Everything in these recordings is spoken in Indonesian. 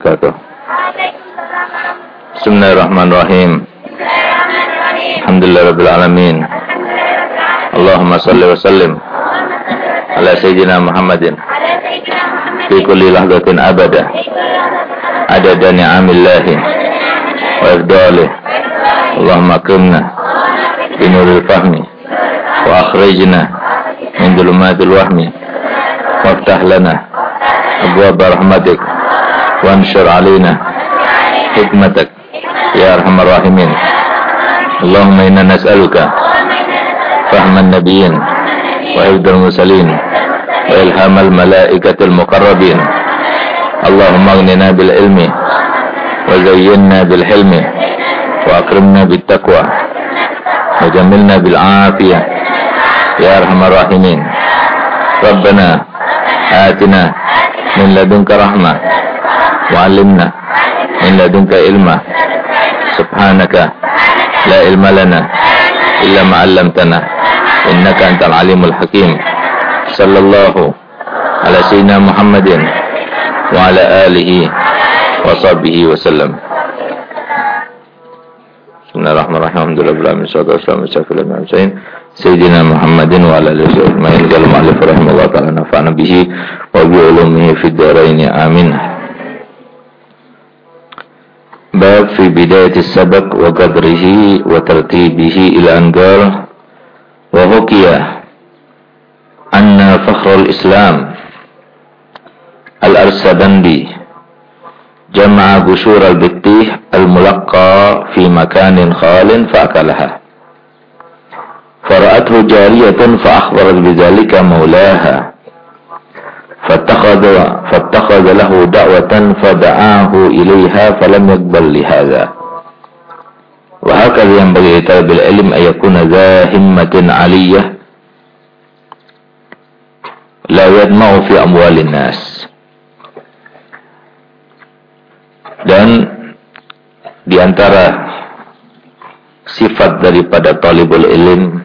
wabarakatuh. Bismillahirrahmanirrahim. Alhamdulillahirabbil alamin. Allahumma shalli wa sallim ala sayyidina Muhammadin fi kulli lahzatin abada adada ni'amillahi wa ifdalih. Allahumma akrimna bi nuril fahmi wa akhrijna min dhulumatil wahmi waftah lana abwaab rahmatik wa anshur alaina hikmatak ya arhamar rahimin. Allahumma inna nas'aluka fahman nabiyyin wa hifdzal mursalin wa ilhamal malaikatil muqarrabin. Allahumma aghnina bil ilmi wa zayyinna bil hilmi wa akrimna bit taqwa wa jamilna bil afiyah ya arhamar rahimin. Rabbana atina min ladunka rahmah wa 'allimna min ladunka ilma. Subhanaka la ilma lana illa ma 'allamtana innaka antal alimul hakim. Sallallahu ala sayyidina Muhammadin wa ala alihi wa sahbihi wa sallam. Bismillahirrahmanirrahim. Alhamdulillahirabbil alamin. Wassalatu wassalamu ala sayyidina Muhammadin wa ala alihi wa sahbihi. Qala mu'allif rahimahullah ta'ala nafa'ana bihi wa bi ulumihi fid dharain. Amin. Bab fi bidayati sabaq wa qadrihi wa tartibihi ila anqal wa hukiya anna fakhrul islam al-arsabandi jama'a bushur al-bittih al-mulaqqa fi makanin khalin fa'akalaha fara'athu jariyatan fa'akhbarat bidhalika maulaha فاتخذ له دعوة فدعاه إليها فلم يقبل لهذا. وهكذا ينبغي لطالب العلم أن يكون ذا همة عالية لا يطمع في أموال الناس. Dan di antara sifat daripada talibul ilm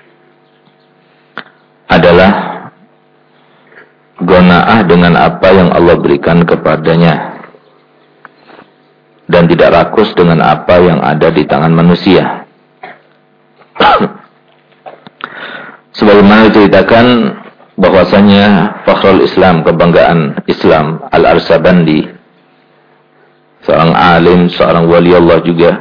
adalah qanaah dengan apa yang Allah berikan kepadanya dan tidak rakus dengan apa yang ada di tangan manusia. Sebagaimana diceritakan bahwasanya fakhrul Islam, kebanggaan Islam, Al-Arsabandi, seorang alim, seorang wali Allah juga,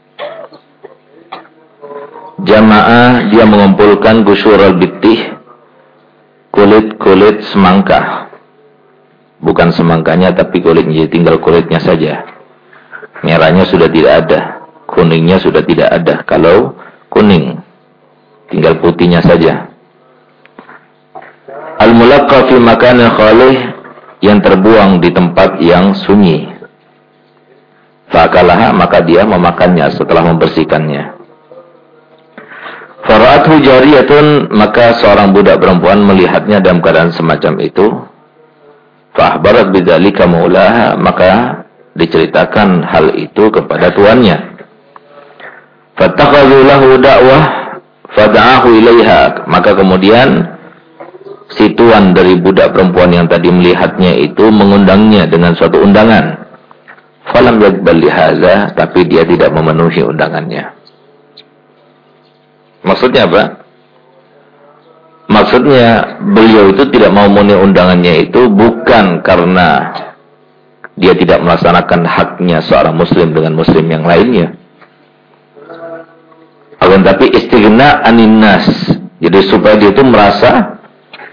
jamaah dia mengumpulkan gusyurul bittih, kulit-kulit semangka. Bukan semangkanya tapi kulitnya, tinggal kulitnya saja. Merahnya sudah tidak ada, kuningnya sudah tidak ada. Kalau kuning, tinggal putihnya saja. Al-mulaqqa fi makanin khalih, yang terbuang di tempat yang sunyi. Fa'akalaha, maka dia memakannya setelah membersihkannya. Fara'athu jariyatun, maka seorang budak perempuan melihatnya dalam keadaan semacam itu. Fa'akhbarat bidzalika maulaha, maka diceritakan hal itu kepada tuannya. Fattakhadhu lahu da'wah fada'ahu ilaiha, maka kemudian si tuan dari budak perempuan yang tadi melihatnya itu mengundangnya dengan suatu undangan. Falam yaqbal lihaza, tapi dia tidak memenuhi undangannya. Maksudnya apa? Maksudnya beliau itu tidak mau memenuhi undangannya itu bukan karena dia tidak melaksanakan haknya seorang muslim dengan muslim yang lainnya. Akan tapi istighna anin nas. Jadi supaya dia itu merasa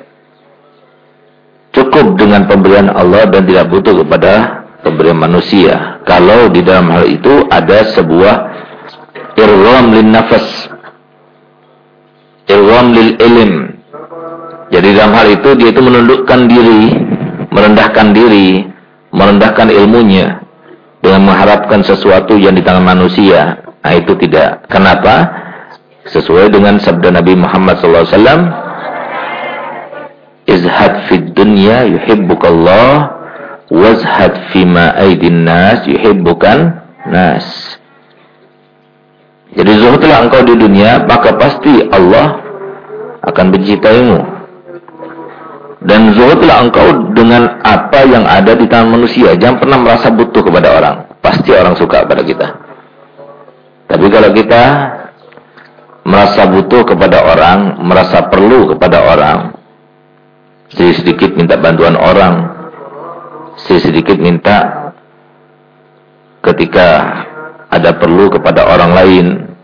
cukup dengan pemberian Allah dan tidak butuh kepada pemberian manusia. Kalau di dalam hal itu ada sebuah irgham lin nafas, irgham lil ilm. Jadi dalam hal itu dia itu menundukkan diri, merendahkan diri, merendahkan ilmunya dengan mengharapkan sesuatu yang di tangan manusia. Nah itu tidak. Kenapa? Sesuai dengan sabda Nabi Muhammad SAW, izhad fid dunya yuhibbukallah, wazhad fima aidin nas yuhibbukan nas. Jadi zuhudlah engkau di dunia, maka pasti Allah akan mencintaimu. Dan zuhudlah engkau dengan apa yang ada di tangan manusia. Jangan pernah merasa butuh kepada orang. Pasti orang suka kepada kita. Tapi kalau kita merasa butuh kepada orang, merasa perlu kepada orang, sedikit minta bantuan orang, sedikit minta ketika ada perlu kepada orang lain,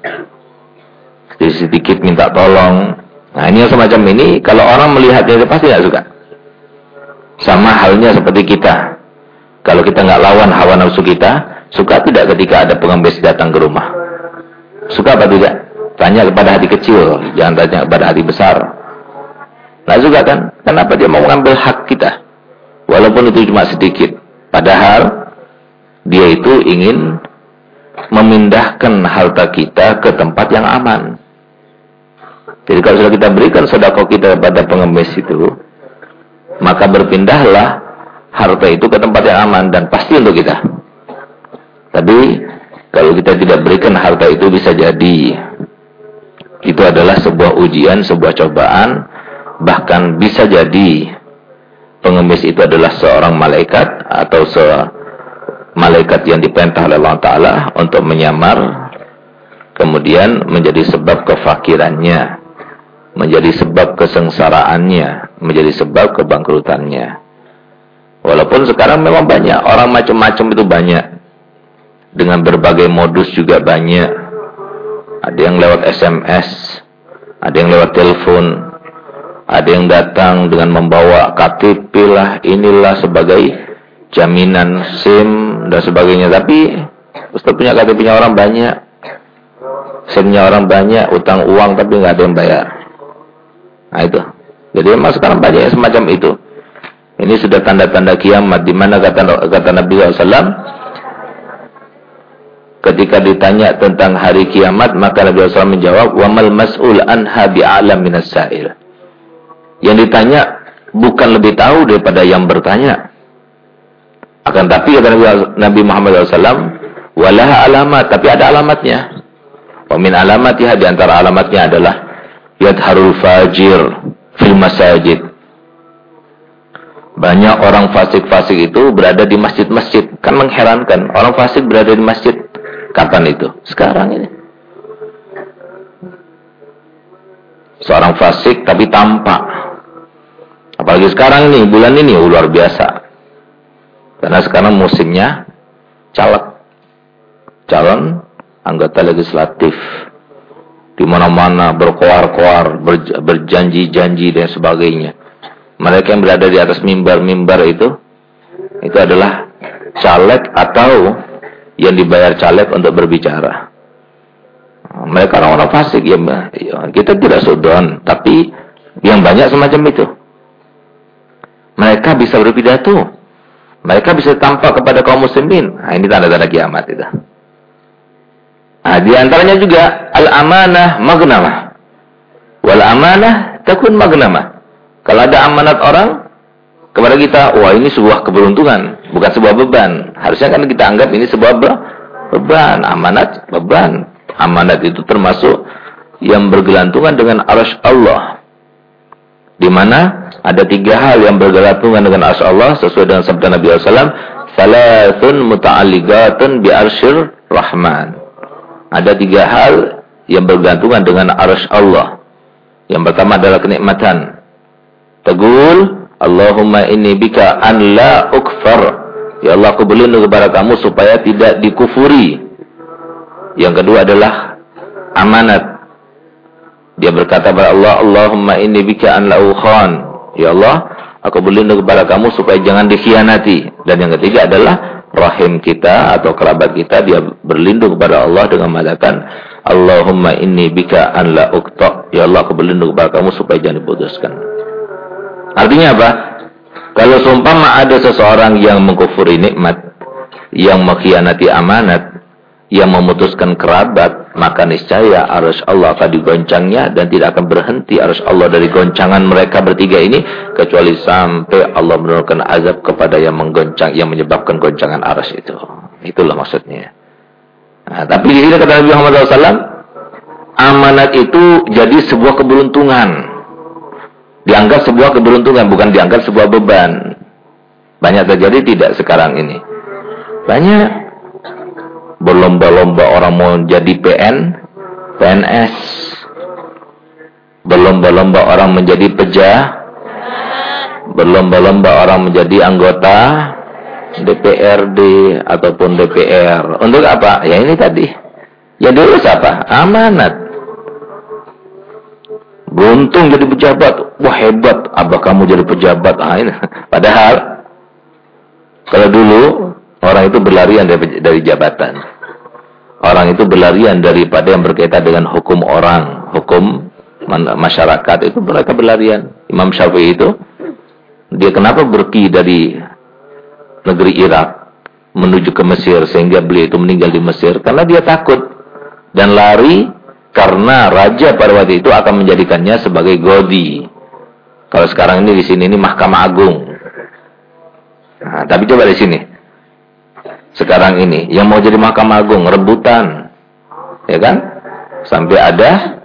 sedikit minta tolong. Nah, ini yang semacam ini, kalau orang melihatnya pasti tidak suka. Sama halnya seperti kita. Kalau kita nggak lawan hawa nafsu kita, suka tidak ketika ada pengemis datang ke rumah? Suka apa tidak? Tanya kepada hati kecil, jangan tanya kepada hati besar. Nggak suka kan? Kenapa dia mau mengambil hak kita? Walaupun itu cuma sedikit. Padahal dia itu ingin memindahkan harta kita ke tempat yang aman. Jadi kalau sudah kita berikan sedekah kita kepada pengemis itu, maka berpindahlah harta itu ke tempat yang aman dan pasti untuk kita. Tapi kalau kita tidak berikan harta itu, bisa jadi itu adalah sebuah ujian, sebuah cobaan. Bahkan bisa jadi pengemis itu adalah seorang malaikat atau malaikat yang diperintah oleh Allah Ta'ala untuk menyamar, kemudian menjadi sebab kefakirannya, menjadi sebab kesengsaraannya, menjadi sebab kebangkrutannya. Walaupun sekarang memang banyak orang macam-macam, itu banyak, dengan berbagai modus juga banyak. Ada yang lewat SMS, ada yang lewat telepon, ada yang datang dengan membawa KTP lah, inilah sebagai jaminan SIM dan sebagainya. Tapi Ustaz punya KTP-nya orang banyak, SIM-nya orang banyak, utang uang tapi nggak ada yang bayar. Nah itu. Jadi memang sekarang banyak yang semacam itu. Ini sudah tanda-tanda kiamat, di mana kata Nabi SAW, ketika ditanya tentang hari kiamat, maka Nabi SAW menjawab, wa mal mas'ul anha bi'alam minas sa'il. Yang ditanya bukan lebih tahu daripada yang bertanya. Akan tapi kata Nabi Muhammad SAW, walaha alamat, tapi ada alamatnya. Wa min alamatiha, di antara alamatnya adalah yadharul fajir fil masajid. Banyak orang fasik-fasik itu berada di masjid-masjid. Kan mengherankan, orang fasik berada di masjid. Kapan itu? Sekarang ini. Seorang fasik tapi tampak. Apalagi sekarang ini, bulan ini, luar biasa. Karena sekarang musimnya caleg, calon anggota legislatif. Di mana-mana berkoar-koar, berjanji-janji dan sebagainya. Mereka yang berada di atas mimbar-mimbar itu adalah caleg atau yang dibayar caleg untuk berbicara. Mereka orang-orang fasik, ya, kita tidak sudon, tapi yang banyak semacam itu. Mereka bisa berpidato, mereka bisa tampak kepada kaum muslimin. Nah, ini tanda-tanda kiamat itu. Nah, di antaranya juga al-amanah maghnamah. Wal amanah takun maghnamah. Kalau ada amanat orang kepada kita, wah ini sebuah keberuntungan, bukan sebuah beban. Harusnya kan kita anggap ini sebuah beban, amanat, beban. Amanat itu termasuk yang bergelantungan dengan arsy Allah. Di mana ada 3 hal yang bergelantungan dengan arsy Allah sesuai dengan sabda Nabi SAW, salasun muta'alliqatun bi arsyir rahman. Ada 3 hal yang bergantungan dengan arsy Allah. Yang pertama adalah kenikmatan. Taqul, Allahumma inni bika an la ukfar. Ya Allah, aku berlindung kepada kamu supaya tidak dikufuri. Yang kedua adalah amanat. Dia berkata kepada Allah, Allahumma inni bika an la ukhan. Ya Allah, aku berlindung kepada kamu supaya jangan dikhianati. Dan yang ketiga adalah rahim kita atau kerabat kita, dia berlindung kepada Allah dengan mengatakan, Allahumma inni bika an la uqta. Ya Allah, aku berlindung kepada kamu supaya jangan diputuskan. Artinya apa? Kalau seumpama ada seseorang yang mengkufuri nikmat, yang mengkhianati amanat, yang memutuskan kerabat, maka niscaya arsy Allah akan digoncangnya dan tidak akan berhenti arsy Allah dari goncangan mereka bertiga ini, kecuali sampai Allah menurunkan azab kepada yang menggoncang, yang menyebabkan goncangan arsy itu. Itulah maksudnya. Nah, tapi di sini kata Nabi Muhammad SAW, amanat itu jadi sebuah keberuntungan. Dianggap sebuah keberuntungan, bukan dianggap sebuah beban. Banyak terjadi tidak sekarang ini? Banyak. Berlomba-lomba orang mau jadi PNS. Berlomba-lomba orang menjadi berlomba-lomba orang menjadi anggota DPRD ataupun DPR. Untuk apa? Ya ini tadi. Ya diurus apa? Amanat. Beruntung jadi pejabat. Wah hebat, abah kamu jadi pejabat. Ini. Padahal kalau dulu orang itu berlarian dari jabatan. Orang itu berlarian daripada yang berkaitan dengan hukum orang, hukum masyarakat, itu mereka berlarian. Imam Syafi'i itu dia kenapa pergi dari negeri Irak menuju ke Mesir sehingga beliau itu meninggal di Mesir? Karena dia takut dan lari karena raja pada waktu itu akan menjadikannya sebagai godi. Kalau sekarang ini di sini ini Mahkamah Agung. Nah, tapi coba di sini. Sekarang ini yang mau jadi Mahkamah Agung rebutan. Ya kan? Sampai ada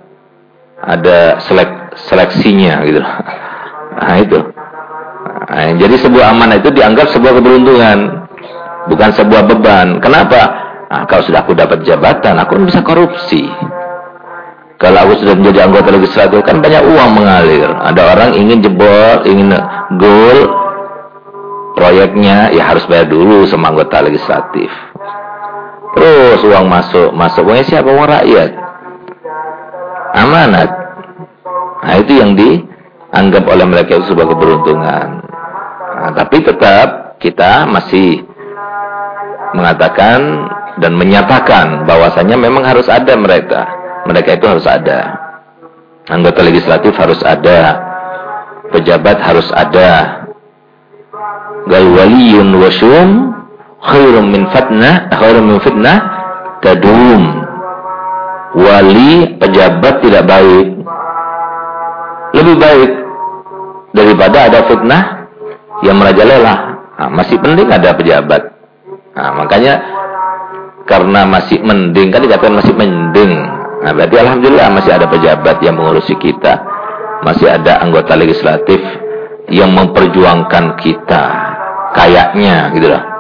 seleksinya gitu. Nah, itu. Nah, jadi sebuah amanah itu dianggap sebuah keberuntungan, bukan sebuah beban. Kenapa? Nah, kalau sudah aku dapat jabatan, aku bisa korupsi. Kalau aku sudah menjadi anggota legislatif, kan banyak uang mengalir. Ada orang ingin jebol, ingin goal proyeknya, ya harus bayar dulu sama anggota legislatif. Terus uang masuk. Uangnya siapa? Uang rakyat. Amanat. Nah, itu yang dianggap oleh mereka itu sebuah keberuntungan. Nah, tapi tetap kita masih mengatakan dan menyatakan bahwasanya memang harus ada mereka. Mereka itu harus ada. Anggota legislatif harus ada. Pejabat harus ada. Gal waliyun wasyum khairum min fitnah tadum. Wali, pejabat tidak baik. Lebih baik daripada ada fitnah yang merajalela. Nah, masih penting ada pejabat. Nah, makanya karena masih mending, kan dikatakan masih mending. Nah, berarti alhamdulillah masih ada pejabat yang mengurusi kita. Masih ada anggota legislatif yang memperjuangkan kita. Kayaknya gitu loh.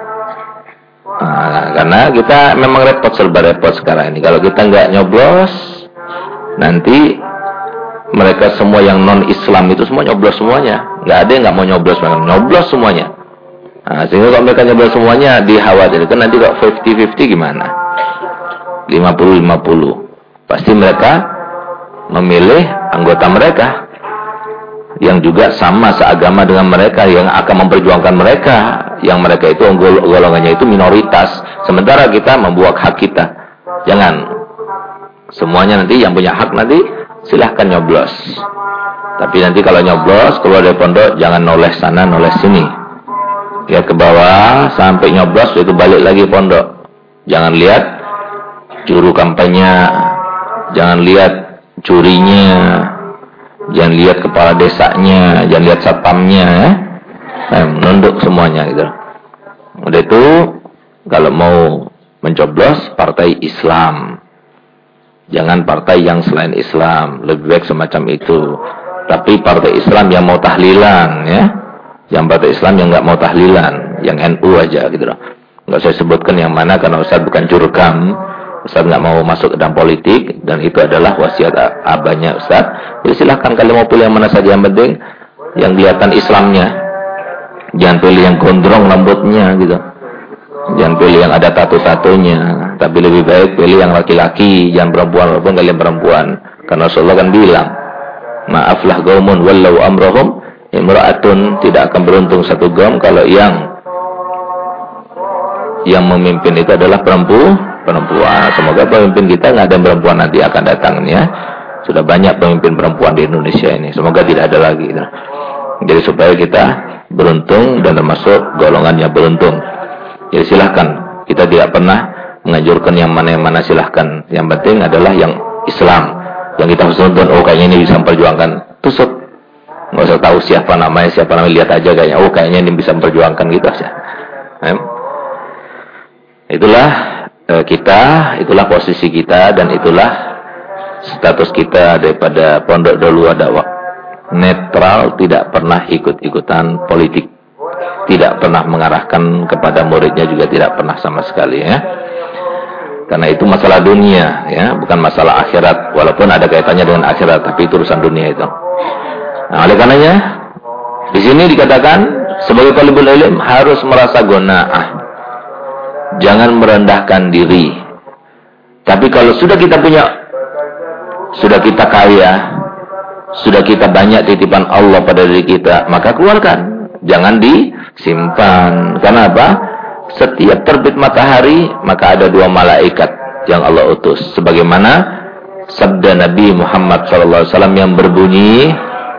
Nah, karena kita memang serba repot sekarang ini. Kalau kita nggak nyoblos, nanti mereka semua yang non-Islam itu semua nyoblos semuanya. Nggak ada yang nggak mau nyoblos, mereka nyoblos semuanya. Nah, sehingga kalau mereka nyoblos semuanya, dikhawatirkan nanti kok 50-50 gimana? 50-50. Pasti mereka memilih anggota mereka yang juga sama seagama dengan mereka, yang akan memperjuangkan mereka, yang mereka itu golongannya itu minoritas, sementara kita membuat hak kita. Jangan semuanya nanti yang punya hak nanti silahkan nyoblos. Tapi nanti kalau nyoblos keluar dari pondok jangan noleh sana noleh sini. Lihat ke bawah sampai nyoblos itu balik lagi pondok. Jangan lihat juru kampanye, jangan lihat jurinya, jangan lihat kepala desanya, jangan lihat satpamnya, nunduk semuanya gitu. Udah itu kalau mau mencoblos partai Islam, jangan partai yang selain Islam, lebih baik semacam itu. Tapi partai Islam yang mau tahlilan, ya, yang partai Islam yang nggak mau tahlilan, yang NU aja gitu loh. Nggak saya sebutkan yang mana karena Ustaz bukan jurkam. Ustaz nggak mau masuk ke dalam politik dan itu adalah wasiat abahnya Ustaz. Jadi silahkan kalian mau pilih yang mana saja, yang penting yang kelihatan Islamnya. Jangan pilih yang gondrong rambutnya gitu. Jangan pilih yang ada tato-tatonya. Tapi lebih baik pilih yang laki-laki, jangan perempuan walaupun kalian perempuan. Karena Rasulullah kan bilang, "Maaflah qaumun wallau amrahum imra'atun," tidak akan beruntung satu kaum kalau yang memimpin itu adalah perempuan. Semoga pemimpin kita nggak ada perempuan nanti akan datang ya. Sudah banyak pemimpin perempuan di Indonesia ini. Semoga tidak ada lagi. Jadi supaya kita beruntung dan termasuk golongan yang beruntung. Jadi silahkan. Kita tidak pernah menganjurkan yang mana silahkan. Yang penting adalah yang Islam. Yang kita harus nonton. Oh kayaknya ini bisa memperjuangkan. Tusuk. Nggak usah tahu siapa namanya. Lihat aja kayaknya. Oh kayaknya ini bisa memperjuangkan gitu aja. Itulah kita, itulah posisi kita, dan itulah status kita daripada Pondok Dauliyah Dakwah netral, tidak pernah ikut-ikutan politik, tidak pernah mengarahkan kepada muridnya, juga tidak pernah sama sekali ya. Karena itu masalah dunia ya, bukan masalah akhirat, walaupun ada kaitannya dengan akhirat, tapi itu urusan dunia itu. Nah, oleh karenanya di sini dikatakan sebagai talibul ilm harus merasa qanaah, jangan merendahkan diri. Tapi kalau sudah kita punya, sudah kita kaya, sudah kita banyak titipan Allah pada diri kita, maka keluarkan, jangan disimpan. Karena apa? Setiap terbit matahari maka ada 2 malaikat yang Allah utus, sebagaimana sabda Nabi Muhammad SAW yang berbunyi,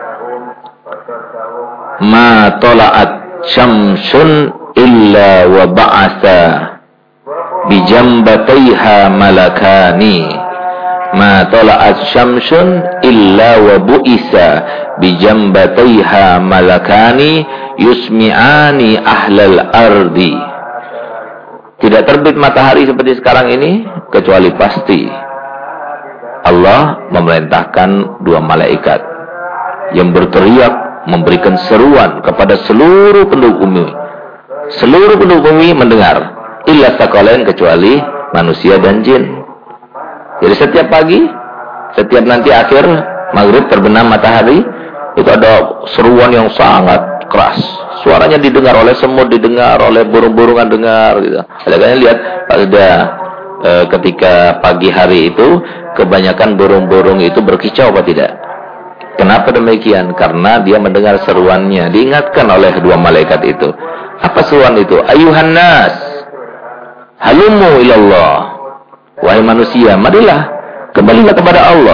ma tola'at syamsun illa wa ba'atha bijambataiha malakani, ma tola'at syamsun illa wa bu'isa bijambataiha malakani yusmi'ani ahlal ardi. Tidak terbit matahari seperti sekarang ini kecuali pasti Allah memerintahkan 2 malaikat yang berteriak, memberikan seruan kepada seluruh penduduk bumi. Seluruh penduduk bumi mendengar, illa sakalain, kecuali manusia dan jin. Jadi setiap pagi, setiap nanti akhir maghrib terbenam matahari, itu ada seruan yang sangat keras. Suaranya didengar oleh semut, didengar oleh burung-burungan, dengar gitu. Kalian lihat pada ketika pagi hari itu kebanyakan burung-burung itu berkicau apa tidak? Kenapa demikian? Karena dia mendengar seruannya, diingatkan oleh 2 malaikat itu. Apa seruan itu? Ayuhan nas, halumu ilallah. Wahai manusia, marilah, kembalilah kepada Allah.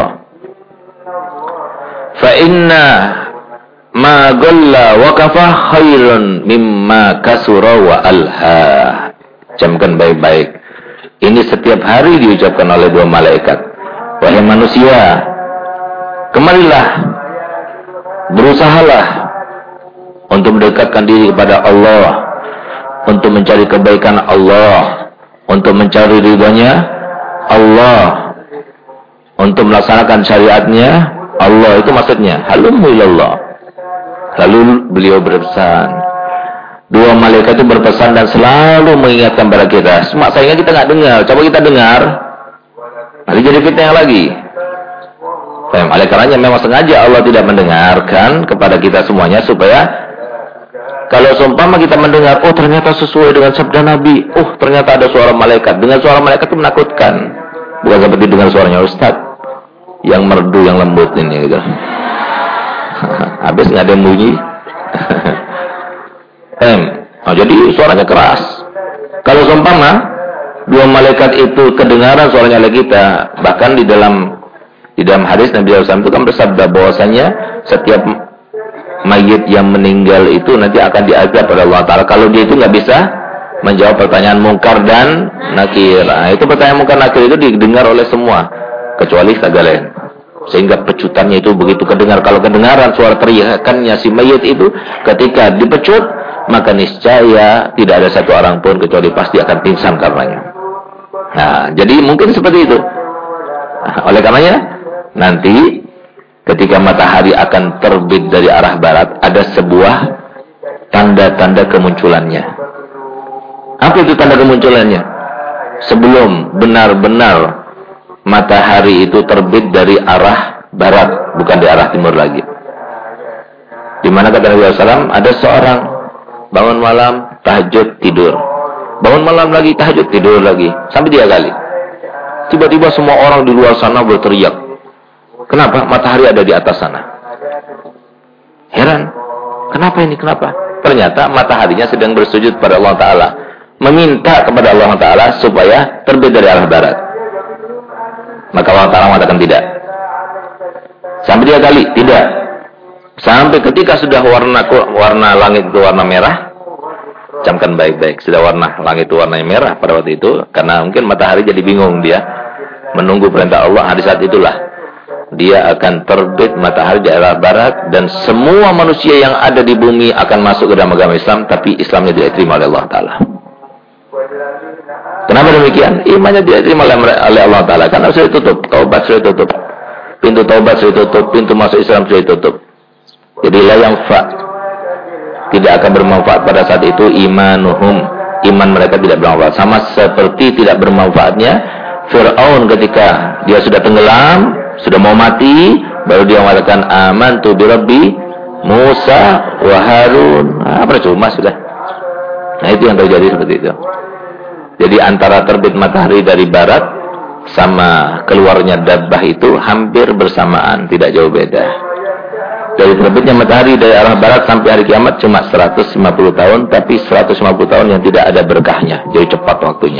Fa inna ma galla wa kafa khairun mimma kasura wa alha. Camkan baik-baik. Ini setiap hari diucapkan oleh 2 malaikat. Wahai manusia, kemarilah, berusahalah untuk mendekatkan diri kepada Allah, untuk mencari kebaikan Allah, untuk mencari ridhonya Allah, untuk melaksanakan syariatnya Allah. Itu maksudnya halumu ilallah. Lalu beliau berpesan, 2 malaikat itu berpesan dan selalu mengingatkan kepada kita. Sayangnya kita nggak dengar. Coba kita dengar, nanti jadi fitnah lagi. Oleh karenanya memang sengaja Allah tidak mendengarkan kepada kita semuanya, supaya kalau seumpama kita mendengar, oh ternyata sesuai dengan sabda Nabi, oh ternyata ada suara malaikat. Dengan suara malaikat itu menakutkan, bukan seperti dengan suaranya Ustaz yang merdu, yang lembut ini gitu. Habis nggak ada yang bunyi. Jadi suaranya keras. Kalau seumpama 2 malaikat itu kedengaran suaranya oleh kita, bahkan di dalam hadis Nabi SAW itu kan bersabda bahwasanya setiap mayit yang meninggal itu nanti akan diazab oleh Allah Ta'ala kalau dia itu nggak bisa menjawab pertanyaan mungkar dan nakir. Nah, itu pertanyaan mungkar nakir itu didengar oleh semua kecuali sagalen. Sehingga pecutannya itu begitu kedengar. Kalau kedengaran suara teriakannya si mayit itu ketika dipecut, maka niscaya tidak ada satu orang pun kecuali pasti akan pingsan karenanya. Nah, jadi mungkin seperti itu. Nah, oleh karenanya nanti ketika matahari akan terbit dari arah barat, ada sebuah tanda-tanda kemunculannya. Apa itu tanda kemunculannya? Sebelum benar-benar matahari itu terbit dari arah barat, bukan di arah timur lagi. Di mana kata Nabi SAW, ada seorang bangun malam, tahajud, tidur. Bangun malam lagi, tahajud, tidur lagi. Sampai 3 kali. Tiba-tiba semua orang di luar sana berteriak. Kenapa? Matahari ada di atas sana. Heran. Kenapa ini? Kenapa? Ternyata mataharinya sedang bersujud pada Allah Ta'ala. Meminta kepada Allah Ta'ala supaya terbit dari arah barat. Maka Allah Ta'ala mengatakan tidak. Sampai 3 kali, tidak. Sampai ketika sudah warna langit itu warna merah. Camkan baik-baik. Sudah warna langit itu warnanya merah pada waktu itu. Karena mungkin matahari jadi bingung dia. Menunggu perintah Allah. Di saat itulah dia akan terbit matahari di arah barat. Dan semua manusia yang ada di bumi akan masuk ke dalam agama Islam. Tapi Islamnya tidak diterima oleh Allah Ta'ala. Kenapa demikian? Imannya tidak diterima oleh Allah Ta'ala. Karena sudah ditutup. Taubat sudah ditutup. Pintu taubat sudah ditutup. Pintu masuk Islam sudah ditutup. Jadi la yanfa, tidak akan bermanfaat pada saat itu imanuhum, iman mereka tidak bermanfaat. Sama seperti tidak bermanfaatnya Fir'aun ketika dia sudah tenggelam, sudah mau mati, baru dia mengatakan amantu bi rabbi Musa wa Harun. Percuma sudah. Nah, itu yang terjadi seperti itu. Jadi antara terbit matahari dari barat sama keluarnya dabbah itu hampir bersamaan, tidak jauh beda. Dari terbitnya matahari dari arah barat sampai hari kiamat cuma 150 tahun, tapi 150 tahun yang tidak ada berkahnya, jadi cepat waktunya.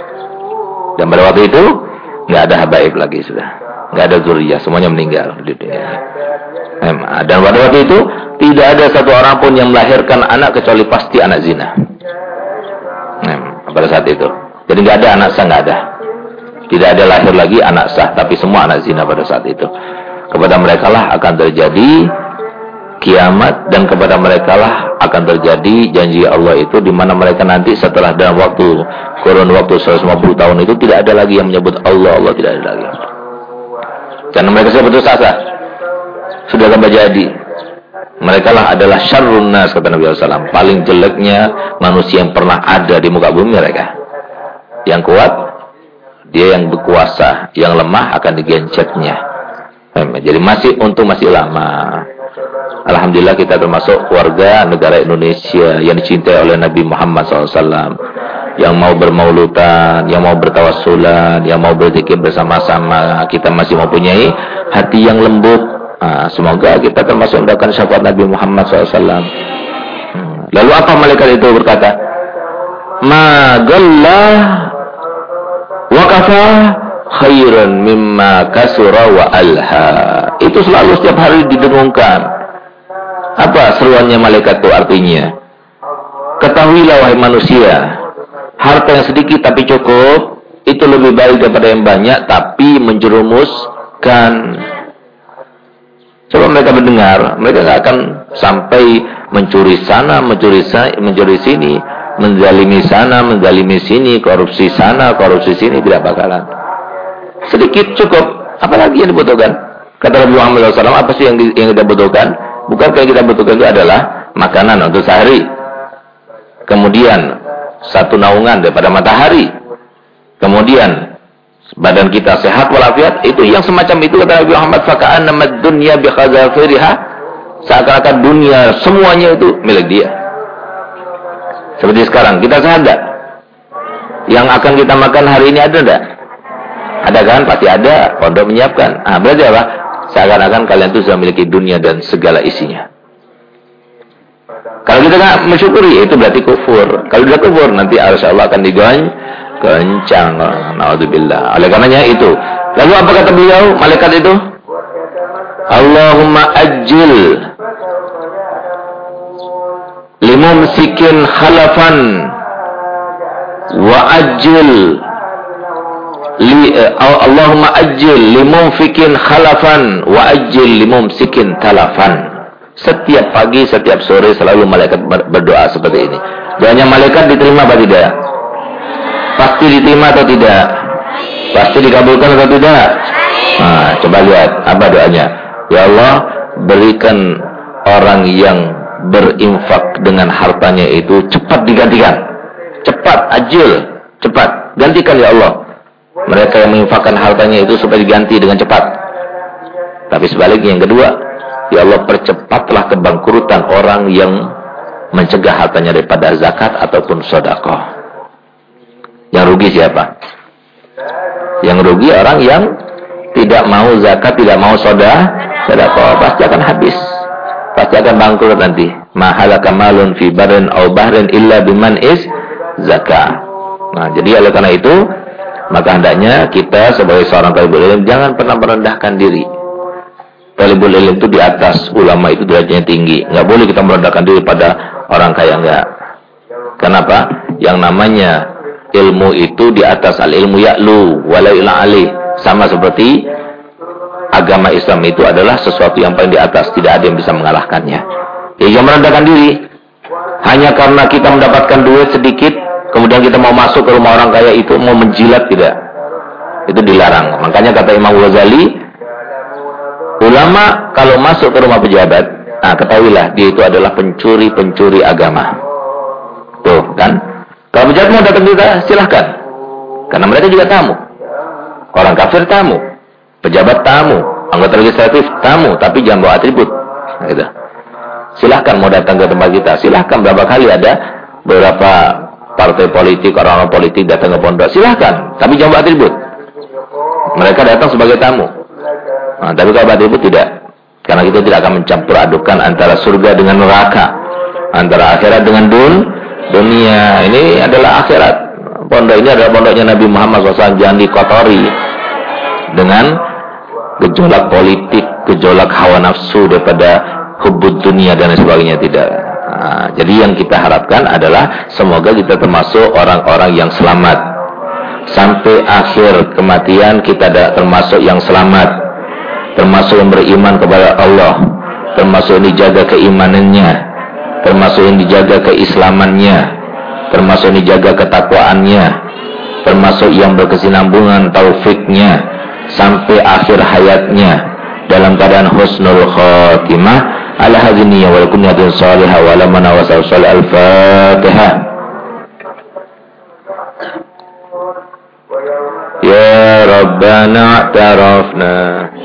Dan pada waktu itu nggak ada habaib lagi sudah, nggak ada zuriyah, semuanya meninggal di dunia. Dan pada waktu itu tidak ada satu orang pun yang melahirkan anak kecuali pasti anak zina. Pada saat itu, jadi nggak ada anak sah, nggak ada, tidak ada lahir lagi anak sah, tapi semua anak zina pada saat itu. Kepada mereka lah akan terjadi kiamat, dan kepada mereka lah akan terjadi janji Allah itu, di mana mereka nanti setelah dalam waktu kurun waktu 150 tahun itu tidak ada lagi yang menyebut Allah, Allah tidak ada lagi. Karena mereka sudah putus asa, sudah akan terjadi. Mereka lah adalah syarrun nas, kata Nabi SAW, paling jeleknya manusia yang pernah ada di muka bumi mereka. Yang kuat dia yang berkuasa, yang lemah akan digencetnya. Jadi masih lama. Alhamdulillah kita termasuk keluarga negara Indonesia yang dicintai oleh Nabi Muhammad SAW, yang mau bermauludan, yang mau bertawassulan, yang mau berzikir bersama-sama. Kita masih mempunyai hati yang lembut. Semoga kita termasuk mendapatkan syafaat Nabi Muhammad SAW. Lalu apa malaikat itu berkata? Ma gallah wa kafah khairan mimma kasura wa alha. Itu selalu setiap hari didengungkan. Apa seruannya malaikat itu artinya? Ketahuilah wahai manusia, harta yang sedikit tapi cukup itu lebih baik daripada yang banyak tapi menjerumuskan. Coba mereka mendengar, mereka nggak akan sampai mencuri sana, mencuri sini, menzalimi sana, menzalimi sini, korupsi sana, korupsi sini, tidak bakalan. Sedikit cukup, apalagi yang dibutuhkan? Kata Nabi Muhammad SAW, apa sih yang kita butuhkan? Bukankah yang kita butuhkan itu adalah makanan untuk sehari, kemudian satu naungan daripada matahari, kemudian badan kita sehat walafiat. Itu yang semacam itu, kata Nabi Muhammad, faka'annama dunya bi khazafiriha, seakan-akan dunia semuanya itu milik dia. Seperti sekarang kita sehat enggak? Yang akan kita makan hari ini ada enggak? Ada kan? Pasti ada. Pondok menyiapkan. Berarti apa? Seakan-akan kalian itu sudah memiliki dunia dan segala isinya. Kalau kita nggak mensyukuri, itu berarti kufur. Kalau sudah kufur, nanti insya Allah akan digoncang. Naudzubillah. Oleh karenanya itu. Lalu apa kata beliau, malaikat itu? Allahumma ajil limumsikin khalafan wa ajil Allahumma ajil limunfikin khalafan wa ajil limumsikin talafan. Setiap pagi, setiap sore selalu malaikat berdoa seperti ini. Doanya malaikat diterima apa tidak? Pasti diterima atau tidak? Pasti dikabulkan atau tidak? Coba lihat apa doanya. Ya Allah, berikan orang yang berinfak dengan hartanya itu cepat digantikan. Cepat, ajil, cepat. Gantikan ya Allah. Mereka yang menginfakkan hartanya itu supaya diganti dengan cepat. Tapi sebaliknya yang kedua, ya Allah percepatlah kebangkrutan orang yang mencegah hartanya daripada zakat ataupun sedekah. Yang rugi siapa? Yang rugi orang yang tidak mau zakat, tidak mau sedekah, pasti akan habis. Pasti akan bangkrut nanti. Ma halaka malun fi barrin aw bahrin illa biman is zakah. Nah, jadi oleh karena itu maka hendaknya kita sebagai seorang talibul ilm jangan pernah merendahkan diri. Talibul ilm itu di atas, ulama itu derajatnya tinggi. Nggak boleh kita merendahkan diri pada orang kaya, enggak. Kenapa? Yang namanya ilmu itu di atas, al ilmu ya'lu wala yu'ali. Sama seperti agama Islam itu adalah sesuatu yang paling di atas, tidak ada yang bisa mengalahkannya. Ya, jangan merendahkan diri. Hanya karena kita mendapatkan duit sedikit, kemudian kita mau masuk ke rumah orang kaya itu, mau menjilat, tidak. Itu dilarang. Makanya kata Imam Ghazali, ulama kalau masuk ke rumah pejabat, Nah, ketahuilah dia itu adalah pencuri-pencuri agama. Tuh kan. Kalau pejabat mau datang kita, silahkan. Karena mereka juga tamu. Orang kafir tamu, pejabat tamu, anggota legislatif tamu, tapi jangan bawa atribut. Nah, gitu. Silahkan mau datang ke tempat kita. Silahkan, berapa kali ada beberapa partai politik, orang-orang politik datang ke pondok. Silahkan, tapi jangan bawa atribut. Mereka datang sebagai tamu. Nah, tapi kalau bawa atribut tidak. Karena kita tidak akan mencampur adukan antara surga dengan neraka, antara akhirat dengan dunia. Ini adalah akhirat. Pondok ini adalah pondoknya Nabi Muhammad SAW. Jangan dikotori dengan gejolak politik, gejolak hawa nafsu daripada hubbud dunia dan sebagainya. Tidak. Nah, jadi yang kita harapkan adalah semoga kita termasuk orang-orang yang selamat. Sampai akhir kematian kita termasuk yang selamat. Termasuk yang beriman kepada Allah, termasuk yang dijaga keimanannya, termasuk yang dijaga keislamannya, termasuk yang dijaga ketakwaannya, termasuk yang berkesinambungan taufiknya sampai akhir hayatnya dalam keadaan husnul khatimah. Ala hadhihi wa lakum niyyatun salihah wa lamana wa sallallahu al-fatihah. Ya Rabbana a'tarafna